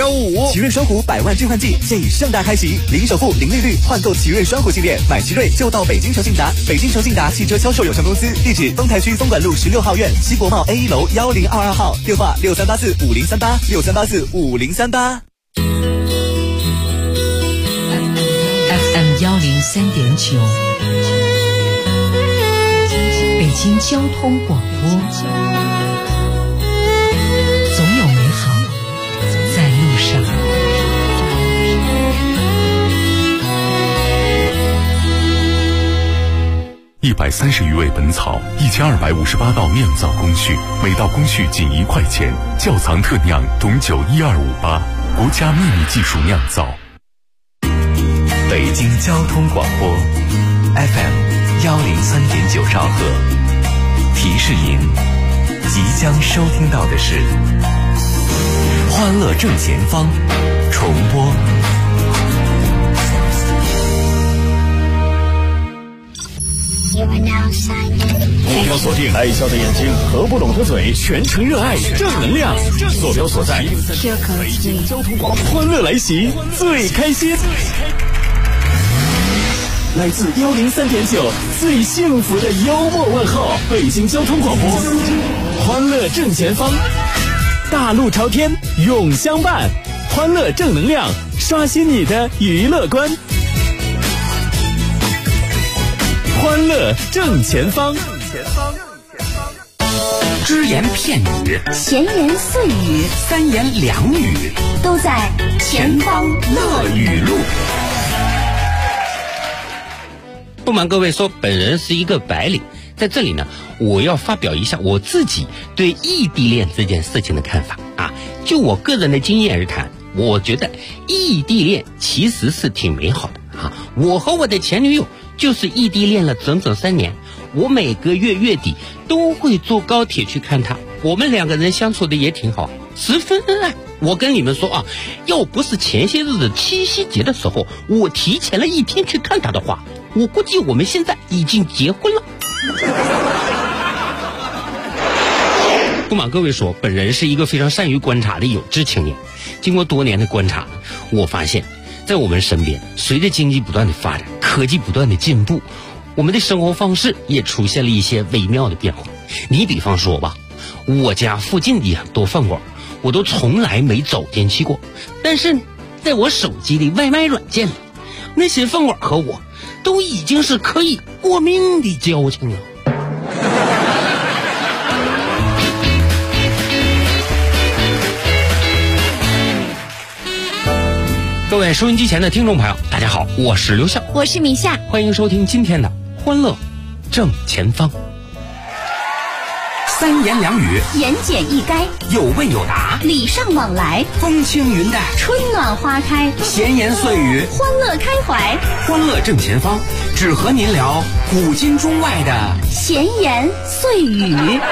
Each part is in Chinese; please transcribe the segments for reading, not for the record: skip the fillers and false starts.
255。 奇瑞双虎100万置换季现已盛大开启，零首付、零利率换购奇瑞双虎系列，买奇瑞就到北京诚信达。北京诚信达汽车销售有限公司，地址丰台区丰管路16号院西国贸 A1 楼1022号，电话63845038，63845038。 FM 103.9，北京交通广播，总有美好在路上。 130余味本草，1258道酿造工序，每道工序仅1块钱。窖藏特酿董酒12588，国家秘密技术酿造。 北京交通广播 FM 103.9兆赫，提示您即将收听到的是《欢乐正前方》重播。 目标锁定爱笑的眼睛和不拢的嘴，全程热爱正能量。坐标所在北京交通广播，欢乐来袭，最开心。来自103.9最幸福的幽默问候，北京交通广播，欢乐正前方，大路朝天永相伴，欢乐正能量，刷新你的娱乐观。欢乐正前方， 只言片语， 闲言碎语， 三言两语， 都在前方乐语录。 不瞒各位说，本人是一个白领，在这里呢，我要发表一下我自己对异地恋这件事情的看法啊。就我个人的经验而谈，我觉得异地恋其实是挺美好的啊。我和我的前女友就是异地恋了整整3年，我每个月月底都会坐高铁去看她，我们2个人相处的也挺好，十分恩爱。我跟你们说啊，要不是前些日子七夕节的时候我提前了1天去看她的话，我估计我们现在已经结婚了。不瞒各位说，本人是一个非常善于观察的有志青年。经过多年的观察，我发现在我们身边，随着经济不断的发展，科技不断的进步，我们的生活方式也出现了一些微妙的变化。你比方说吧，我家附近的很多饭馆我都从来没走进去过，但是在我手机的外卖软件里，那些饭馆和我都已经是可以过命的交情了。各位收音机前的听众朋友，大家好，我是刘笑， 我是米夏， 欢迎收听今天的欢乐正前方。三言两语， 言简意赅， 有问有答， 礼尚往来， 风轻云淡， 春暖花开， 闲言碎语， 欢乐开怀。 欢乐正前方，只和您聊古今中外的闲言碎语。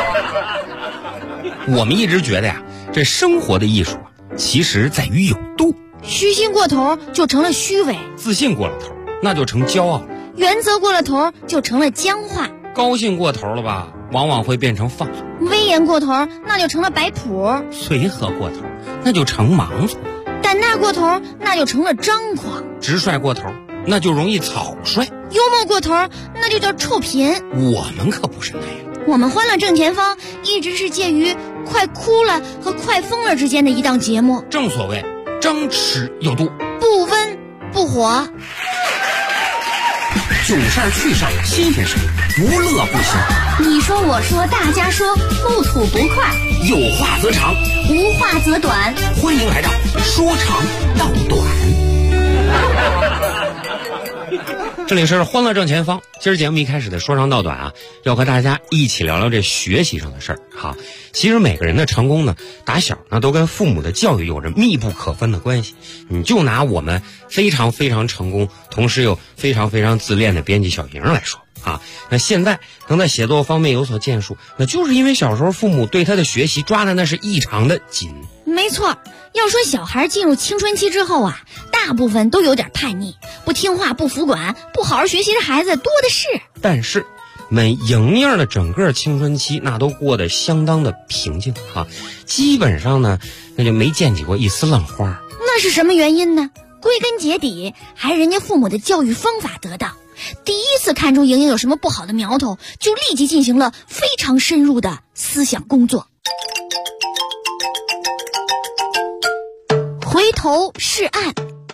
我们一直觉得呀，这生活的艺术其实在于有度。 虚心过头就成了虚伪， 自信过了头那就成骄傲， 原则过了头就成了僵化， 高兴过头了吧，往往会变成放纵， 威严过头那就成了摆谱， 随和过头那就成盲从， 胆大过头那就成了张狂， 直率过头那就容易草率， 幽默过头那就叫臭贫。 我们可不是那样， 我们欢乐正前方一直是介于快哭了和快疯了之间的一档节目， 正所谓张弛有度， 不温不火， 囧事儿趣事儿新鲜事儿，无乐不行。 你说我说大家说，不吐不快， 有话则长， 无话则短， 欢迎来到说长道短。这里是欢乐正前方，今儿节目一开始的说长道短啊，要和大家一起聊聊这学习上的事儿。好，其实每个人的成功呢，打小呢都跟父母的教育有着密不可分的关系。你就拿我们非常非常成功，同时又非常非常自恋的编辑小莹来说啊，那现在能在写作方面有所建树，那就是因为小时候父母对他的学习抓的那是异常的紧。 没错，要说小孩进入青春期之后啊，大部分都有点叛逆，不听话不服管，不好好学习的孩子多的是。 但是们莹莹的整个青春期那都过得相当的平静啊，基本上呢那就没见起过一丝浪花。 那是什么原因呢？归根结底还是人家父母的教育方法得当。第一次看出莹莹有什么不好的苗头，就立即进行了非常深入的思想工作。回头是岸。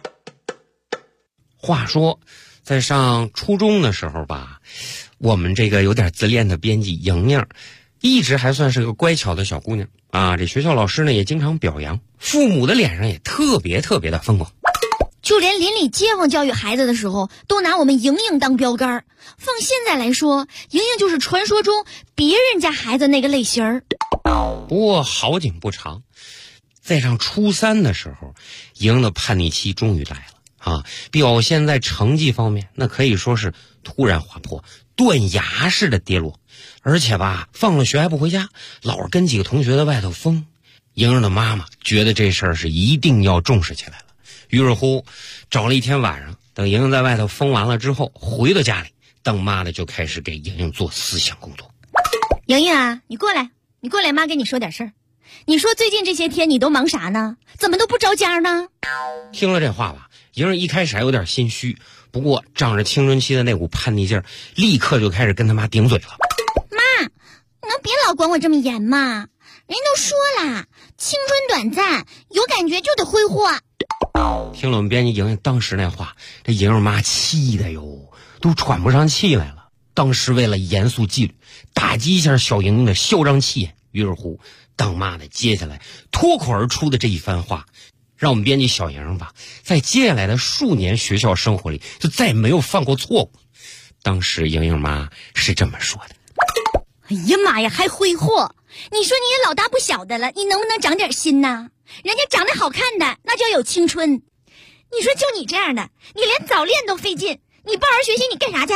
话说在上初中的时候吧，我们这个有点自恋的编辑莹莹一直还算是个乖巧的小姑娘啊，这学校老师呢也经常表扬，父母的脸上也特别的风光。 就连邻里街坊教育孩子的时候，都拿我们莹莹当标杆。放现在来说，莹莹就是传说中别人家孩子那个类型儿。 不过好景不长，在上初3的时候，莹莹的叛逆期终于来了啊！表现在成绩方面，那可以说是突然滑坡，断崖式的跌落。而且吧，放了学还不回家，老是跟几个同学在外头疯。莹莹的妈妈觉得这事儿是一定要重视起来了。于是乎，找了一天晚上，等莹莹在外头疯完了之后，回到家里，当妈的就开始给莹莹做思想工作。 莹莹啊，你过来，妈跟你说点事儿。你说最近这些天你都忙啥呢？怎么都不着家呢？ 听了这话吧，莹莹一开始还有点心虚，不过仗着青春期的那股叛逆劲儿，立刻就开始跟他妈顶嘴了。 妈，你能别老管我这么严吗？人都说了，青春短暂，有感觉就得挥霍。 听了我们编辑莹莹当时那话，这莹莹妈气的哟，都喘不上气来了。当时为了严肃纪律，打击一下小莹莹的嚣张气焰，于是乎，当妈的接下来脱口而出的这一番话，让我们编辑小莹吧，在接下来的数年学校生活里，就再也没有犯过错误。当时莹莹妈是这么说的： 哎呀妈呀，还挥霍！你说你也老大不小的了，你能不能长点心呢？人家长得好看的那叫有青春。你说就你这样的，你连早恋都费劲，你不好好学习你干啥去？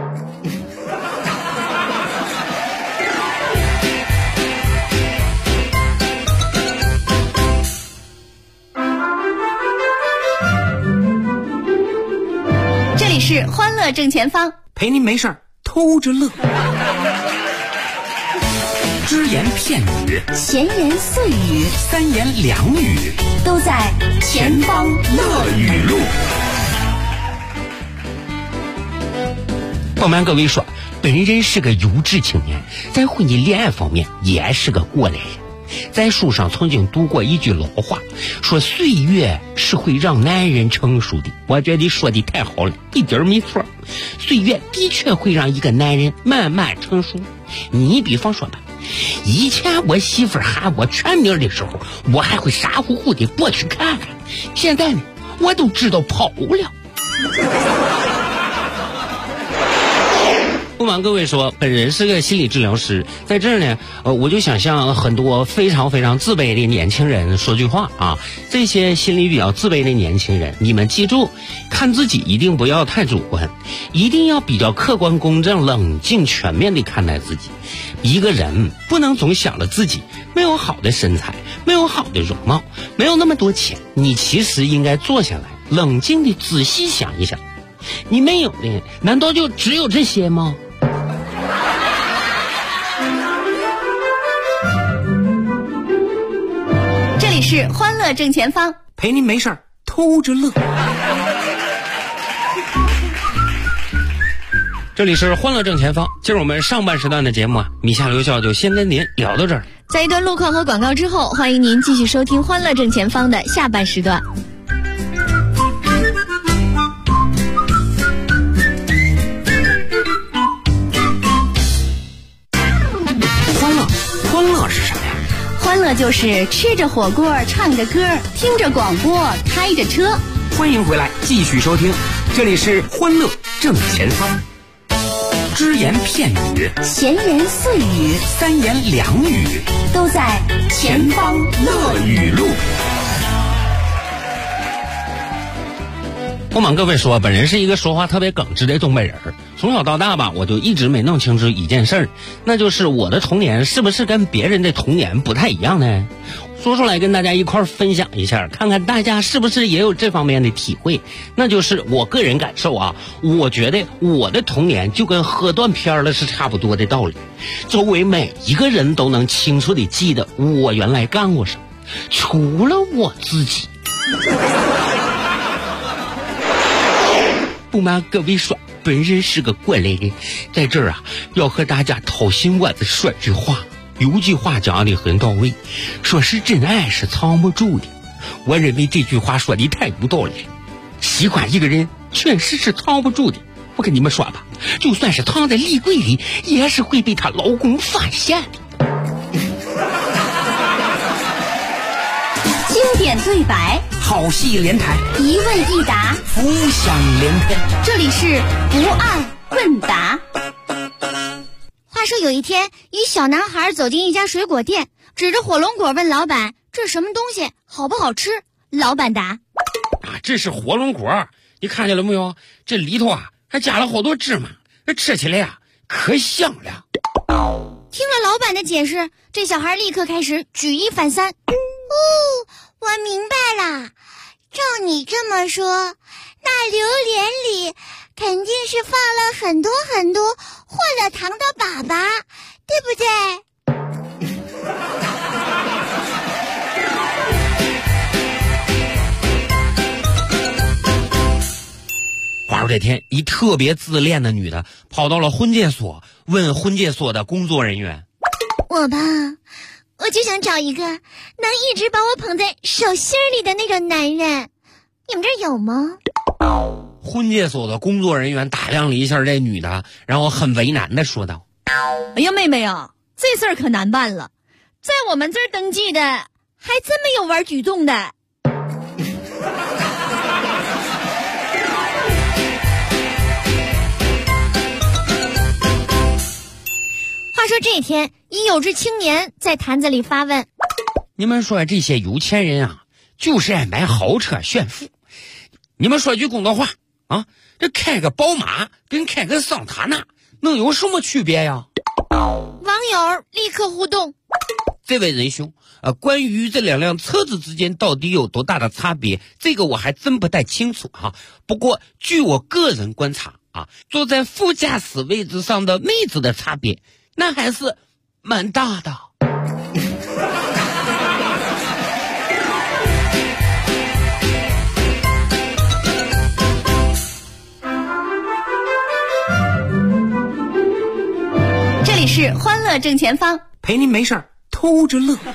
这里是欢乐正前方， 陪您没事儿偷着乐。只言片语， 闲言碎语， 三言两语， 都在前方乐语录。 不瞒各位说，本人是个优质青年，在婚姻恋爱方面也是个过来人。在书上曾经读过一句老话，说岁月是会让男人成熟的。我觉得说的太好了，一点没错。岁月的确会让一个男人慢慢成熟。你比方说吧，以前我媳妇喊我全名的时候，我还会傻乎乎的过去看看，现在呢，我都知道跑了。不瞒各位说，本人是个心理治疗师，在这儿呢，我就想向很多非常自卑的年轻人说句话啊，这些心理比较自卑的年轻人，你们记住，看自己一定不要太主观，一定要比较客观公正、冷静全面地看待自己。一个人不能总想着自己没有好的身材，没有好的容貌，没有那么多钱，你其实应该坐下来，冷静地仔细想一想，你没有的，难道就只有这些吗？ 这里是欢乐正前方， 陪您没事儿偷着乐。 这里是欢乐正前方，今儿我们上半时段的节目啊，米夏留校就先跟您聊到这儿。 在一段路况和广告之后，欢迎您继续收听欢乐正前方的下半时段。 欢乐是什么呀？ 欢乐就是吃着火锅，唱着歌，听着广播，开着车。 欢迎回来，继续收听，这里是欢乐正前方。只言片语， 闲言碎语， 三言两语， 都在前方乐语录。 不瞒各位说，本人是一个说话特别耿直的东北人，从小到大吧，我就一直没弄清楚一件事儿，那就是我的童年是不是跟别人的童年不太一样呢？说出来跟大家一块儿分享一下，看看大家是不是也有这方面的体会。那就是我个人感受啊，我觉得我的童年就跟喝断片了是差不多的道理。周围每一个人都能清楚地记得我原来干过什么，除了我自己。 不瞒各位说，本人是个过来人，在这儿啊，要和大家掏心窝子说句话。有句话讲得很到位，说是真爱是藏不住的。我认为这句话说的太有道理了。喜欢一个人确实是藏不住的。我跟你们说吧，就算是藏在衣柜里，也是会被她老公发现的。 经典对白， 好戏连台， 一问一答， 浮想联翩。 这里是不二问答。话说有一天，一小男孩走进一家水果店，指着火龙果问老板：“这是什么东西？好不好吃？”老板答：“ 这是火龙果，你看见了没有？这里头啊还加了好多芝麻，吃起来啊可香了。” 听了老板的解释，这小孩立刻开始举一反三。我明白了，照你这么说，那榴莲里肯定是放了很多很多换了糖的粑粑，对不对？ 话说这天，一特别自恋的女的跑到了婚介所，问婚介所的工作人员：“ 我就想找一个能一直把我捧在手心里的那种男人，你们这儿有吗？” 婚介所的工作人员打量了一下这女的，然后很为难的说道：“ 哎呀，妹妹啊，这事儿可难办了，在我们这儿登记的还真没有玩举重的。” 话说这天，一有志青年在坛子里发问：“ 你们说这些有钱人啊，就是爱买豪车炫富。你们说句公道话啊，这开个宝马跟开个桑塔纳能有什么区别呀？” 网友立刻互动：“ 这位仁兄，关于这两辆车子之间到底有多大的差别，这个我还真不太清楚哈。不过据我个人观察啊，坐在副驾驶位置上的妹子的差别，那还是蛮大的。” 这里是欢乐正前方， 陪您没事儿偷着乐。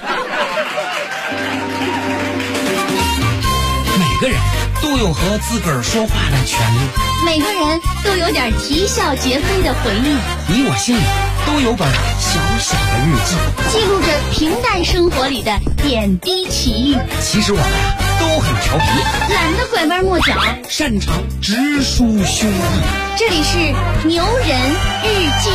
每个人都有和自个儿说话的权利， 每个人都有点啼笑皆非的回忆， 你我心里都有本小小的日记， 记录着平淡生活里的点滴奇遇。 其实我们都很调皮， 懒得拐弯抹角， 擅长直抒胸臆。 这里是牛人日记。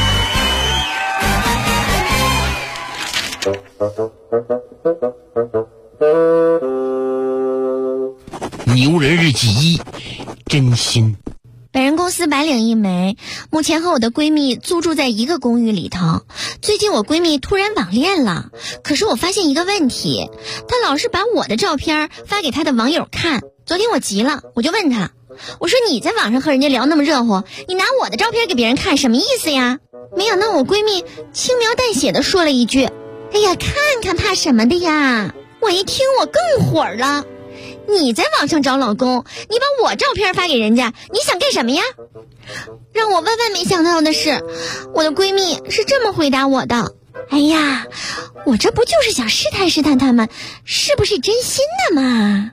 牛人日记1，真心。 本人公司白领一枚，目前和我的闺蜜租住在一个公寓里头。最近我闺蜜突然网恋了，可是我发现一个问题，她老是把我的照片发给她的网友看。昨天我急了，我就问她，我说你在网上和人家聊那么热乎，你拿我的照片给别人看，什么意思呀？没想到我闺蜜轻描淡写的说了一句：“哎呀，看看怕什么的呀？”我一听我更火了，你在网上找老公，你把我照片发给人家，你想干什么呀？让我万万没想到的是，我的闺蜜是这么回答我的：“哎呀，我这不就是想试探试探他们是不是真心的吗？”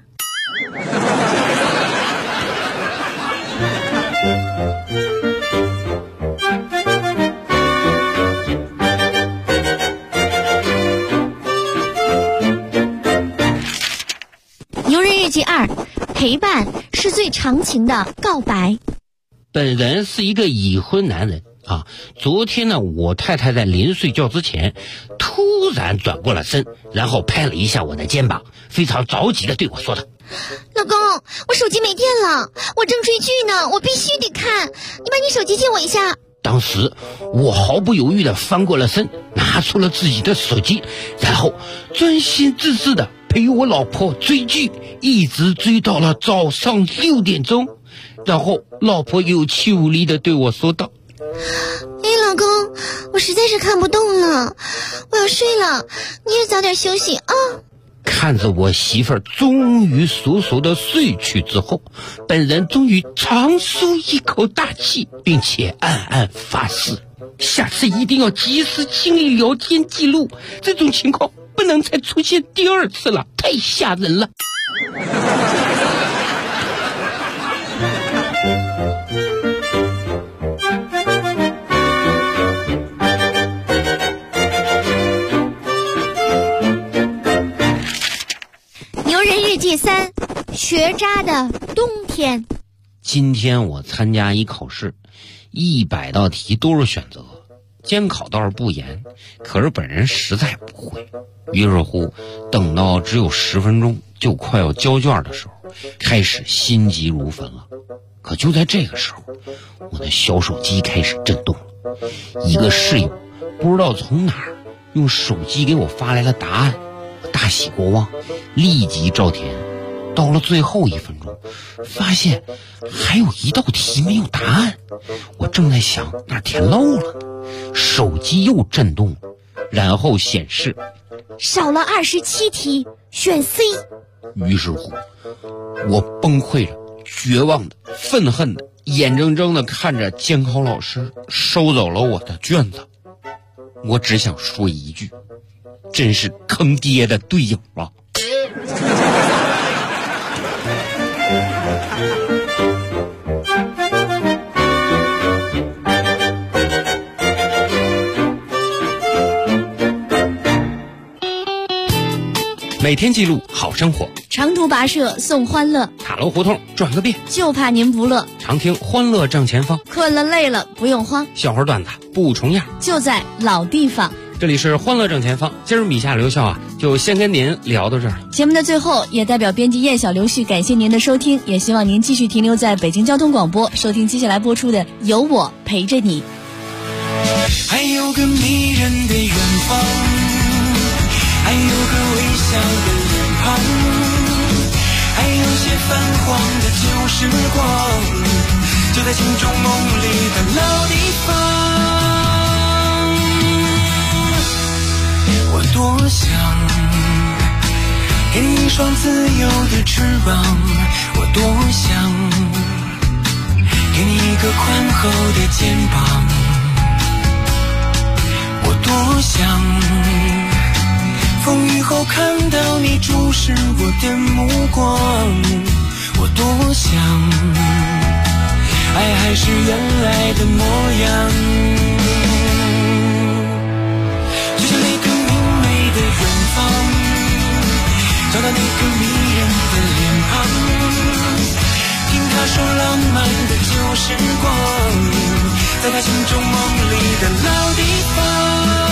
牛人日记2，陪伴是最长情的告白。 本人是一个已婚男人啊。昨天呢，我太太在临睡觉之前突然转过了身，然后拍了一下我的肩膀，非常着急的对我说道：“ 老公，我手机没电了，我正追剧呢，我必须得看，你把你手机借我一下。” 当时我毫不犹豫的翻过了身，拿出了自己的手机，然后专心致志的陪我老婆追剧，一直追到了早上6点钟。然后老婆有气无力的对我说道：“ 哎，老公，我实在是看不动了，我要睡了，你也早点休息啊。” 看着我媳妇儿终于速速的睡去之后，本人终于长舒一口大气，并且暗暗发誓，下次一定要及时清理聊天记录，这种情况不能再出现第二次了，太吓人了。 第3，学渣的冬天。 今天我参加一考试，100道题都是选择，监考倒是不严，可是本人实在不会。于是乎，等到只有10分钟就快要交卷的时候，开始心急如焚了。可就在这个时候，我的小手机开始震动了。一个室友不知道从哪儿用手机给我发来了答案，我大喜过望，立即照填。到了最后1分钟，发现还有1道题没有答案。我正在想哪儿填漏了，手机又震动了，然后显示少了27题，选 C。 于是乎，我崩溃了，绝望的、愤恨的，眼睁睁的看着监考老师收走了我的卷子。我只想说一句，真是坑爹的队友啊！每天记录好生活， 长途跋涉送欢乐， 塔楼胡同转个遍， 就怕您不乐。 常听欢乐正前方， 困了累了不用慌， 笑话段子不重样， 就在老地方。 这里是欢乐正前方，今儿米夏刘笑就先跟您聊到这儿。 节目的最后，也代表编辑燕小刘旭感谢您的收听，也希望您继续停留在北京交通广播，收听接下来播出的《有我陪着你》。 还有个迷人的远方，还有个微笑的脸庞，还有些泛黄的旧时光，就在心中梦里的老地方。我多想给你一双自由的翅膀，我多想给你一个宽厚的肩膀，我多想风雨后看到你注视我的目光，我多想爱还是原来的模样，就像那个明媚的远方，找到那个迷人的脸庞，听他说浪漫的旧时光，在他心中梦里的老地方。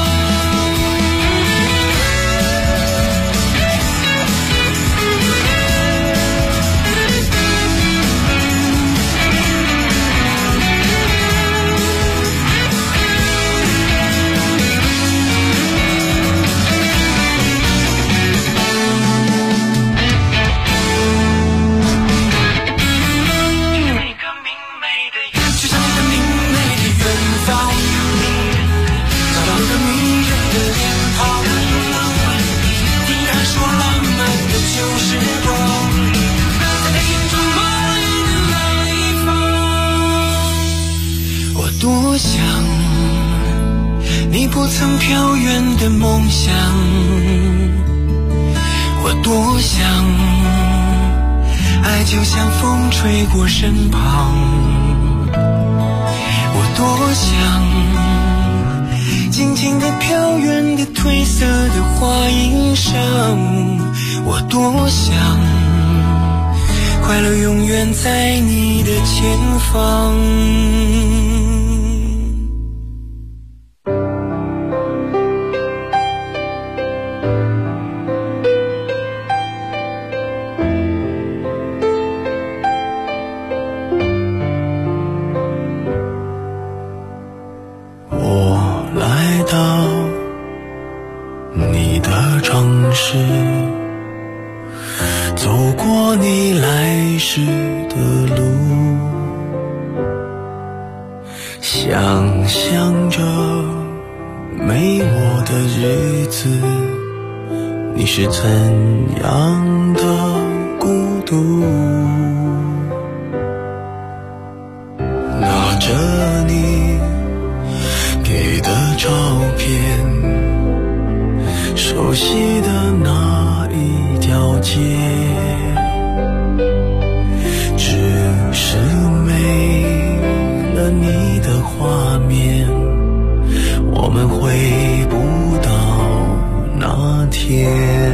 多想你不曾飘远的梦想，我多想爱就像风吹过身旁，我多想静静地飘远的褪色的花衣裳，我多想快乐永远在你的前方。走过你来时的路，想象着没我的日子， 你是怎样的孤独？拿着你给的照片，熟悉的那一条街，只是没了你的画面，我们回不到那天。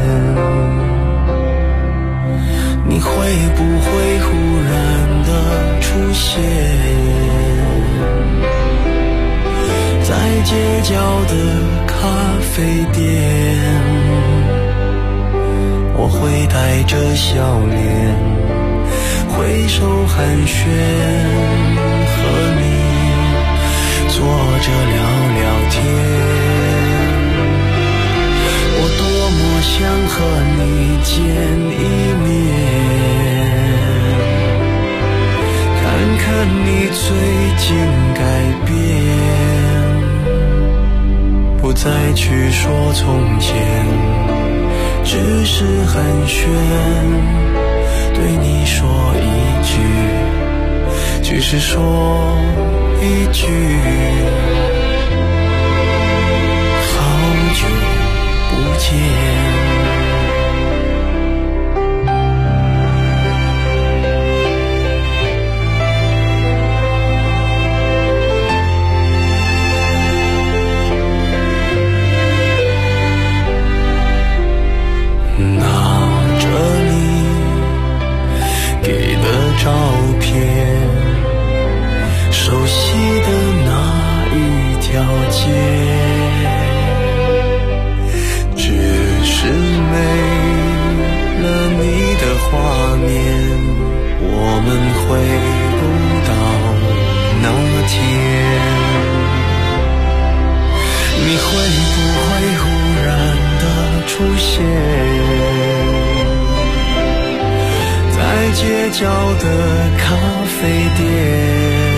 你会不会忽然的出现在街角的咖啡店？我会带着笑脸挥手寒暄，和你坐着聊聊天。我多么想和你见一面，看看你最近改变，不再去说从前，只是寒暄，对你说一句，只是说一句，好久不见。照片，熟悉的那一条街，只是没了你的画面，我们回不到那天。你会不会忽然的出现在街角的咖啡店？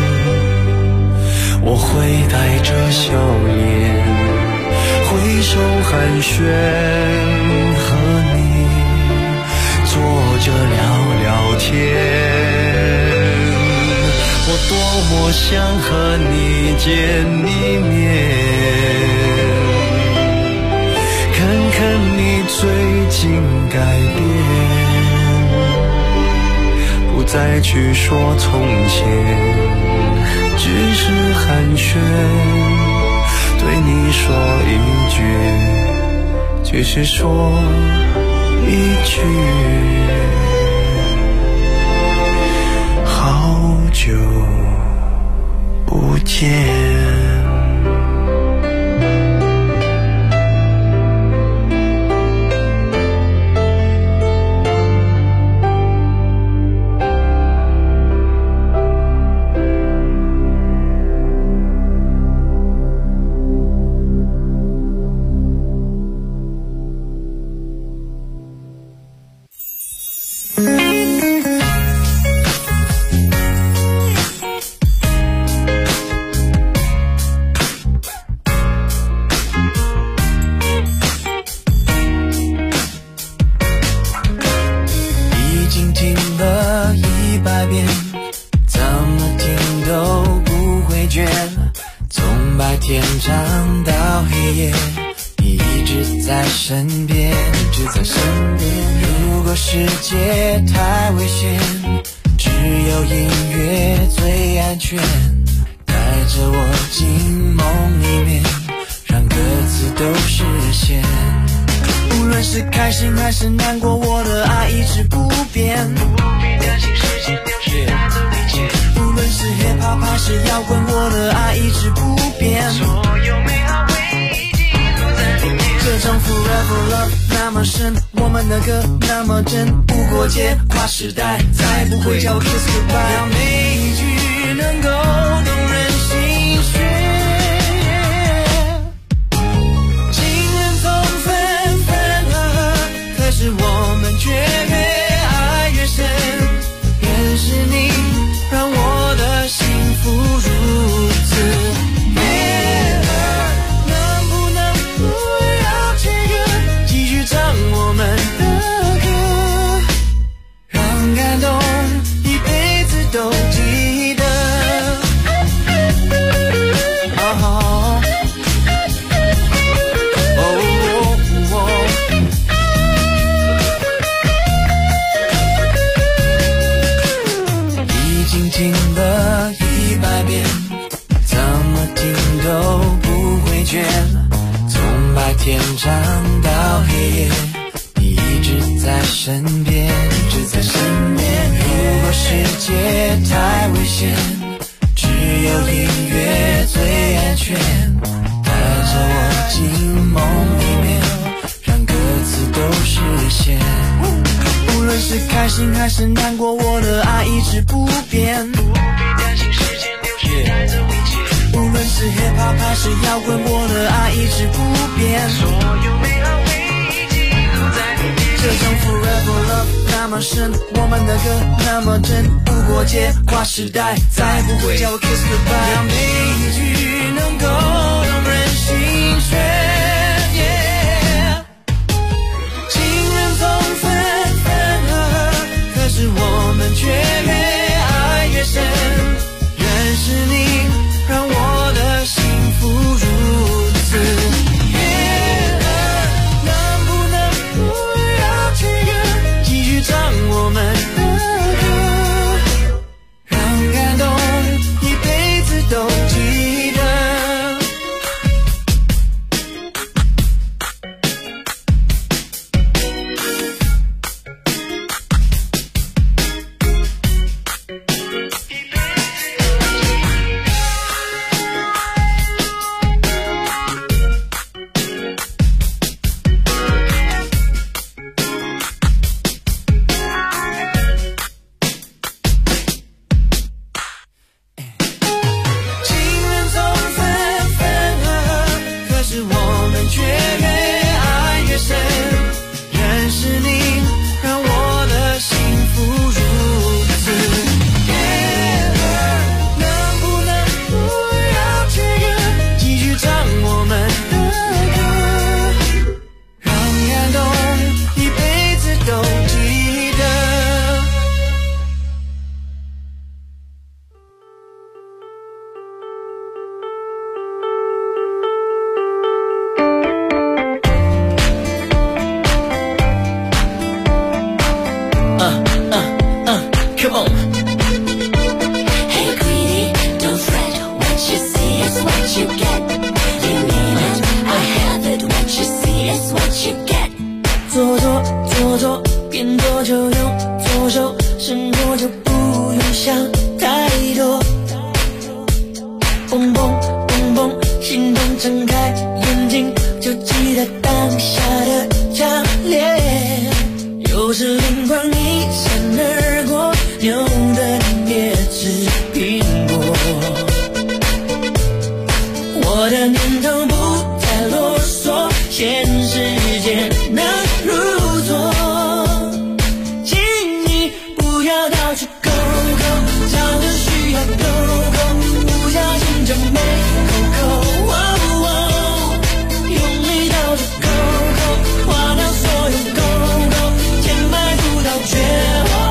我会带着笑脸挥手寒暄，和你坐着聊聊天。我多么想和你见一面，看看你最近改变，不再去说从前，只是寒暄，对你说一句，只是说一句，好久不见。世界太危险，只有音乐最安全，带着我进梦里面，让歌词都实现。无论是开心还是难过，我的爱一直不变，不必担心时间流逝带走一切。无论是 hip hop 还是摇滚，我的爱一直不变，所有美好回忆记录在里面。这种 forever love 那么深，我们的歌那么真，不过界跨时代，再不会叫我 kiss goodbye。要每一句能够动人心弦，情人总分分合合，可是我们却越爱越深。认识你让我的幸福如此。能不能不要这个继续找险，只有音乐最安全，带着我进梦里面，让歌词都实现。无论是开心还是难过，我的爱一直不变，不必担心时间流逝带走一切。无论是 hip hop 还是摇滚，我的爱一直不变，所有美好回忆记录在里面。这种 forever love 那么深，我们的歌那么真，无国界跨时代，再不会叫我 kiss goodbye。 让每一句能够动人心弦， 情人总分分合合，可是我们却越爱越深。认识你让我的幸福如此悦耳，能不能不要这个继续唱我们的歌，让感动一辈子都记得。Come on. Hey greedy, don't fret. What you see is what you get. You need it, I have it. What you see is what you get. 做边做就用左手，生活就不用想太多。蹦蹦蹦蹦，心动睁开眼睛，就记得当下的强烈。有时灵光一闪而过，牛的也吃苹果。我的念头不再啰嗦，现实间能如昨。请你不要到处勾勾，找个需要勾勾，不小心就没扣扣。用力到处勾勾，划掉所有勾勾，填埋不到绝望。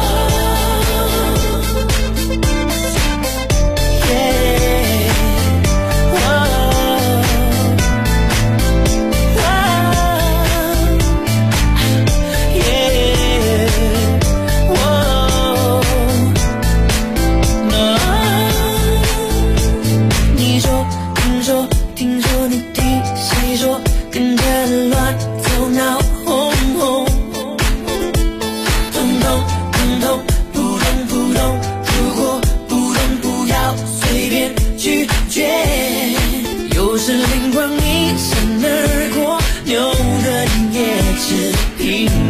有时灵光一闪而过，牛的也吃苹果。